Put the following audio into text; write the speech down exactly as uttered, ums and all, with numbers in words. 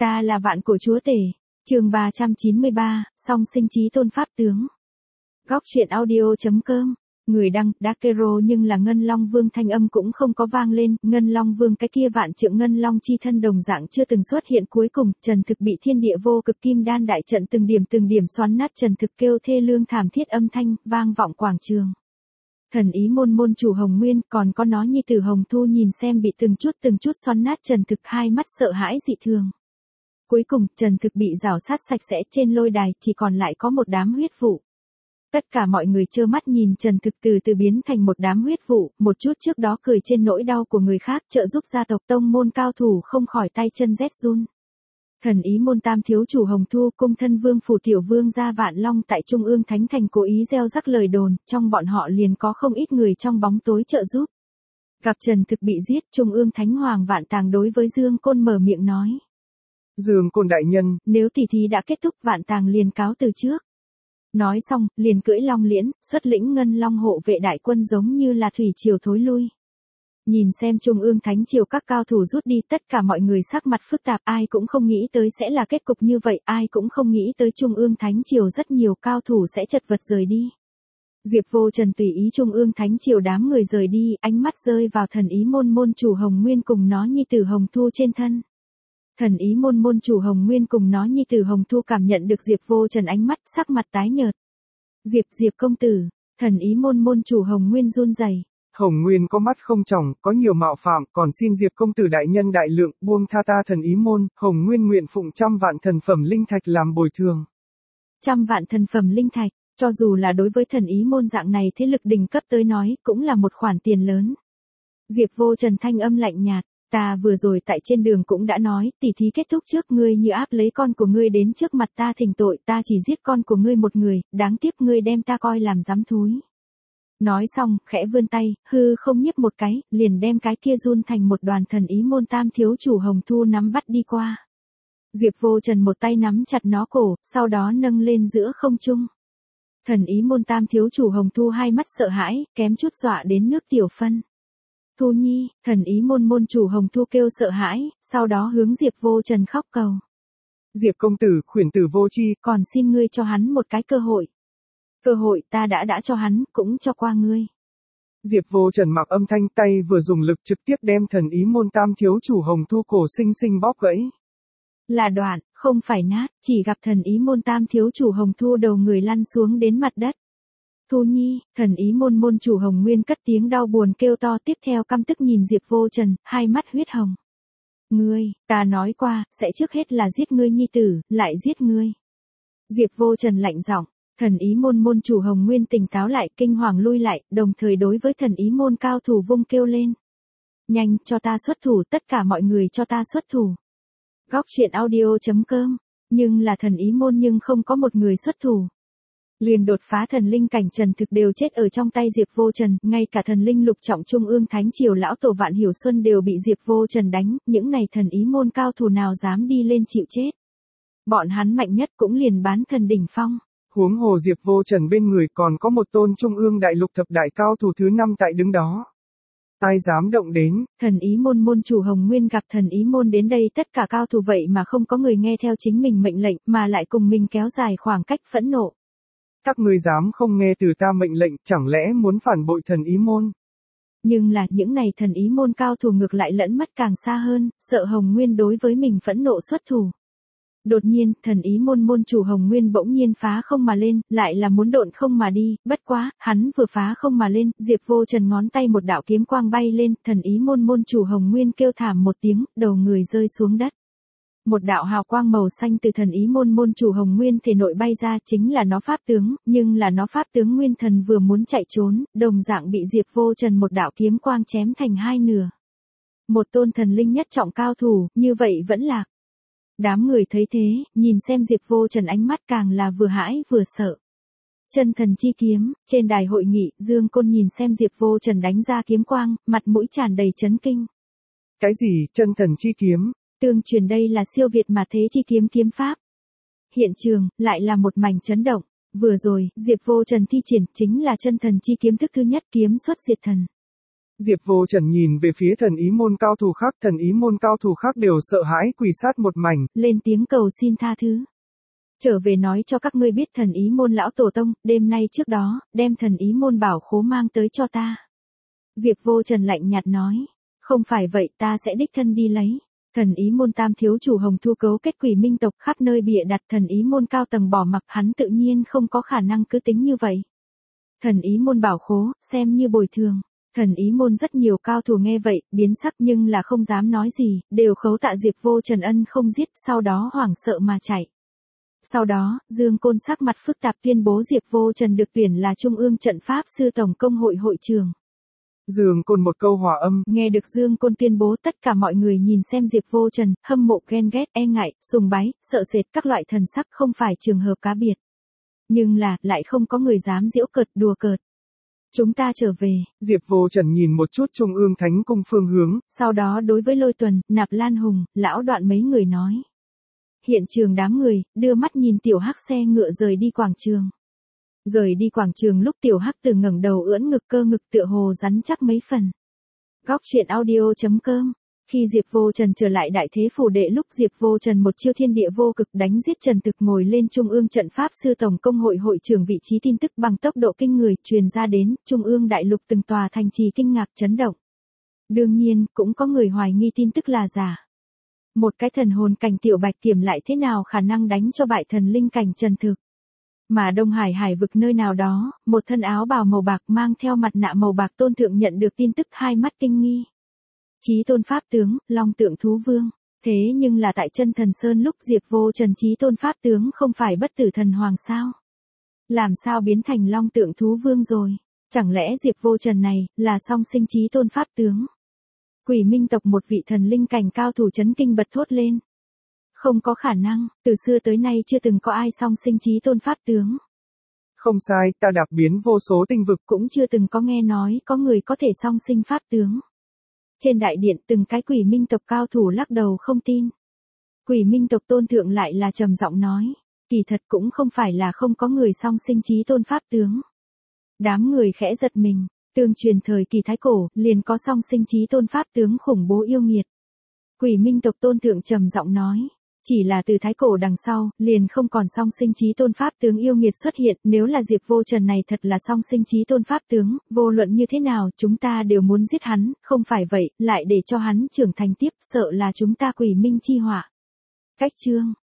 Ta là vạn cổ chúa tể. Chương ba trăm chín mươi ba, song sinh chí tôn pháp tướng. Góc truyện audio chấm com. Người đăng, Dakero nhưng là Ngân Long Vương, thanh âm cũng không có vang lên, Ngân Long Vương cái kia vạn trượng Ngân Long chi thân đồng dạng chưa từng xuất hiện. Cuối cùng, Trần Thực bị thiên địa vô cực kim đan đại trận từng điểm từng điểm xoắn nát. Trần Thực kêu thê lương thảm thiết âm thanh, vang vọng quảng trường. Thần ý môn môn chủ Hồng Nguyên, còn có nó nhi tử Hồng Thu nhìn xem bị từng chút từng chút xoắn nát Trần Thực, hai mắt sợ hãi dị thường. Cuối cùng, Trần Thực bị rào sát sạch sẽ, trên lôi đài, chỉ còn lại có một đám huyết vụ. Tất cả mọi người trơ mắt nhìn Trần Thực từ từ biến thành một đám huyết vụ, một chút trước đó cười trên nỗi đau của người khác, trợ giúp gia tộc tông môn cao thủ không khỏi tay chân rét run. Thần ý môn tam thiếu chủ Hồng Thu, cung thân vương phủ tiểu vương gia Vạn Long tại Trung ương Thánh Thành cố ý gieo rắc lời đồn, trong bọn họ liền có không ít người trong bóng tối trợ giúp. Gặp Trần Thực bị giết, Trung ương Thánh Hoàng Vạn Tàng đối với Dương Côn mở miệng nói. Dương Côn đại nhân, nếu tỷ thí đã kết thúc, Vạn Tàng liền cáo từ trước. Nói xong, liền cưỡi long liễn, xuất lĩnh Ngân Long hộ vệ đại quân giống như là thủy triều thối lui. Nhìn xem Trung ương Thánh Triều các cao thủ rút đi, tất cả mọi người sắc mặt phức tạp, ai cũng không nghĩ tới sẽ là kết cục như vậy, ai cũng không nghĩ tới Trung ương Thánh Triều rất nhiều cao thủ sẽ chật vật rời đi. Diệp Vô Trần tùy ý Trung ương Thánh Triều đám người rời đi, ánh mắt rơi vào thần ý môn môn chủ Hồng Nguyên cùng nó nhi tử Hồng Thu trên thân. Thần ý môn môn chủ Hồng Nguyên cùng nó nhi tử Hồng Thu cảm nhận được Diệp Vô Trần ánh mắt, sắc mặt tái nhợt. Diệp Diệp công tử, thần ý môn môn chủ Hồng Nguyên run rẩy. Hồng Nguyên có mắt không tròng, có nhiều mạo phạm, còn xin Diệp công tử đại nhân đại lượng, buông tha ta thần ý môn. Hồng Nguyên nguyện phụng trăm vạn thần phẩm linh thạch làm bồi thường. Trăm vạn thần phẩm linh thạch, cho dù là đối với thần ý môn dạng này thế lực đỉnh cấp tới nói, cũng là một khoản tiền lớn. Diệp Vô Trần thanh âm lạnh nhạt. Ta vừa rồi tại trên đường cũng đã nói, tỉ thí kết thúc trước, ngươi như áp lấy con của ngươi đến trước mặt ta thỉnh tội, ta chỉ giết con của ngươi một người, đáng tiếc ngươi đem ta coi làm dám thúi. Nói xong, khẽ vươn tay, hư không nhấp một cái, liền đem cái kia run thành một đoàn thần ý môn tam thiếu chủ Hồng Thu nắm bắt đi qua. Diệp Vô Trần một tay nắm chặt nó cổ, sau đó nâng lên giữa không trung. Thần ý môn tam thiếu chủ Hồng Thu hai mắt sợ hãi, kém chút dọa đến nước tiểu phân. Thu Nhi, thần ý môn môn chủ Hồng Thu kêu sợ hãi, sau đó hướng Diệp Vô Trần khóc cầu. Diệp công tử, khuyển tử vô tri, còn xin ngươi cho hắn một cái cơ hội. Cơ hội ta đã đã cho hắn, cũng cho qua ngươi. Diệp Vô Trần mặc âm thanh, tay vừa dùng lực trực tiếp đem thần ý môn tam thiếu chủ Hồng Thu cổ sinh sinh bóp gãy. Là đoạn, không phải nát, chỉ gặp thần ý môn tam thiếu chủ Hồng Thu đầu người lăn xuống đến mặt đất. Thu Nhi, thần ý môn môn chủ Hồng Nguyên cất tiếng đau buồn kêu to, tiếp theo căm tức nhìn Diệp Vô Trần, hai mắt huyết hồng. Ngươi, ta nói qua, sẽ trước hết là giết ngươi nhi tử, lại giết ngươi. Diệp Vô Trần lạnh giọng, thần ý môn môn chủ Hồng Nguyên tỉnh táo lại, kinh hoàng lui lại, đồng thời đối với thần ý môn cao thủ vung kêu lên. Nhanh, cho ta xuất thủ, tất cả mọi người cho ta xuất thủ. Góc truyện audio chấm com, nhưng là thần ý môn nhưng không có một người xuất thủ. Liền đột phá thần linh cảnh Trần Thực đều chết ở trong tay Diệp Vô Trần, ngay cả thần linh lục trọng Trung ương Thánh Triều lão tổ Vạn Hiểu Xuân đều bị Diệp Vô Trần đánh, những này thần ý môn cao thủ nào dám đi lên chịu chết. Bọn hắn mạnh nhất cũng liền bán thần đỉnh phong. Huống hồ Diệp Vô Trần bên người còn có một tôn Trung ương đại lục thập đại cao thủ thứ năm tại đứng đó. Ai dám động đến? Thần ý môn môn chủ Hồng Nguyên gặp thần ý môn đến đây, tất cả cao thủ vậy mà không có người nghe theo chính mình mệnh lệnh, mà lại cùng mình kéo dài khoảng cách, phẫn nộ. Các ngươi dám không nghe từ ta mệnh lệnh, chẳng lẽ muốn phản bội thần ý môn? Nhưng là những này thần ý môn cao thủ ngược lại lẫn mất càng xa hơn, sợ Hồng Nguyên đối với mình phẫn nộ xuất thủ. Đột nhiên, thần ý môn môn chủ Hồng Nguyên bỗng nhiên phá không mà lên, lại là muốn độn không mà đi, bất quá, hắn vừa phá không mà lên, Diệp Vô Trần ngón tay một đạo kiếm quang bay lên, thần ý môn môn chủ Hồng Nguyên kêu thảm một tiếng, đầu người rơi xuống đất. Một đạo hào quang màu xanh từ thần ý môn môn chủ Hồng Nguyên thể nội bay ra, chính là nó pháp tướng, nhưng là nó pháp tướng nguyên thần vừa muốn chạy trốn, đồng dạng bị Diệp Vô Trần một đạo kiếm quang chém thành hai nửa. Một tôn thần linh nhất trọng cao thủ, như vậy vẫn lạc. Đám người thấy thế, nhìn xem Diệp Vô Trần ánh mắt càng là vừa hãi vừa sợ. Chân thần chi kiếm, trên đài hội nghị, Dương Côn nhìn xem Diệp Vô Trần đánh ra kiếm quang, mặt mũi tràn đầy chấn kinh. Cái gì, chân thần chi kiếm? Tương truyền đây là siêu việt mà thế chi kiếm kiếm pháp. Hiện trường, lại là một mảnh chấn động. Vừa rồi, Diệp Vô Trần thi triển chính là chân thần chi kiếm thức thứ nhất, kiếm xuất diệt thần. Diệp Vô Trần nhìn về phía thần ý môn cao thủ khác, thần ý môn cao thủ khác đều sợ hãi quỳ sát một mảnh, lên tiếng cầu xin tha thứ. Trở về nói cho các ngươi biết thần ý môn lão tổ tông, đêm nay trước đó, đem thần ý môn bảo khố mang tới cho ta. Diệp Vô Trần lạnh nhạt nói, không phải vậy ta sẽ đích thân đi lấy. Thần ý môn tam thiếu chủ Hồng Thu cấu kết quỷ minh tộc khắp nơi bịa đặt thần ý môn cao tầng bỏ mặc hắn tự nhiên không có khả năng cứ tính như vậy. Thần ý môn bảo khố, xem như bồi thường. Thần ý môn rất nhiều cao thủ nghe vậy, biến sắc nhưng là không dám nói gì, đều khấu tạ Diệp Vô Trần ân không giết, sau đó hoảng sợ mà chạy. Sau đó, Dương Côn sắc mặt phức tạp tuyên bố Diệp Vô Trần được tuyển là Trung ương Trận Pháp Sư Tổng Công hội hội trưởng. Dương Côn một câu hòa âm, nghe được Dương Côn tuyên bố tất cả mọi người nhìn xem Diệp Vô Trần, hâm mộ ghen ghét, e ngại, sùng bái, sợ sệt các loại thần sắc không phải trường hợp cá biệt. Nhưng là, lại không có người dám giễu cợt đùa cợt. Chúng ta trở về. Diệp Vô Trần nhìn một chút Trung ương Thánh Cung phương hướng. Sau đó đối với Lôi Tuần, Nạp Lan Hùng, Lão Đoạn mấy người nói. Hiện trường đám người, đưa mắt nhìn tiểu hắc xe ngựa rời đi quảng trường. Rời đi quảng trường lúc tiểu hắc từ ngẩng đầu ưỡn ngực cơ ngực tựa hồ rắn chắc mấy phần. Góc truyện audio chấm com. Khi Diệp Vô Trần trở lại đại thế phủ đệ lúc Diệp Vô Trần một chiêu thiên địa vô cực đánh giết Trần Thực ngồi lên Trung ương Trận Pháp Sư Tổng Công hội hội trưởng vị trí tin tức bằng tốc độ kinh người truyền ra đến Trung ương đại lục từng tòa thành trì kinh ngạc chấn động. Đương nhiên, cũng có người hoài nghi tin tức là giả. Một cái thần hồn cảnh tiểu bạch kiểm lại thế nào khả năng đánh cho bại thần linh cảnh Trần Thực. Mà Đông Hải hải vực nơi nào đó, một thân áo bào màu bạc mang theo mặt nạ màu bạc tôn thượng nhận được tin tức hai mắt kinh nghi. Chí tôn pháp tướng, Long Tượng Thú Vương. Thế nhưng là tại Chân Thần Sơn lúc Diệp Vô Trần chí tôn pháp tướng không phải bất tử thần hoàng sao? Làm sao biến thành Long Tượng Thú Vương rồi? Chẳng lẽ Diệp Vô Trần này là song sinh chí tôn pháp tướng? Quỷ Minh tộc một vị thần linh cảnh cao thủ chấn kinh bật thốt lên. Không có khả năng, từ xưa tới nay chưa từng có ai song sinh chí tôn pháp tướng. Không sai, ta đạp biến vô số tinh vực. Cũng chưa từng có nghe nói có người có thể song sinh pháp tướng. Trên đại điện từng cái quỷ minh tộc cao thủ lắc đầu không tin. Quỷ minh tộc tôn thượng lại là trầm giọng nói, kỳ thật cũng không phải là không có người song sinh chí tôn pháp tướng. Đám người khẽ giật mình, tương truyền thời kỳ thái cổ, liền có song sinh chí tôn pháp tướng khủng bố yêu nghiệt. Quỷ minh tộc tôn thượng trầm giọng nói, chỉ là từ thái cổ đằng sau, liền không còn song sinh chí tôn pháp tướng yêu nghiệt xuất hiện, nếu là Diệp Vô Trần này thật là song sinh chí tôn pháp tướng, vô luận như thế nào, chúng ta đều muốn giết hắn, không phải vậy, lại để cho hắn trưởng thành tiếp, sợ là chúng ta quỷ minh chi họa. Cách chương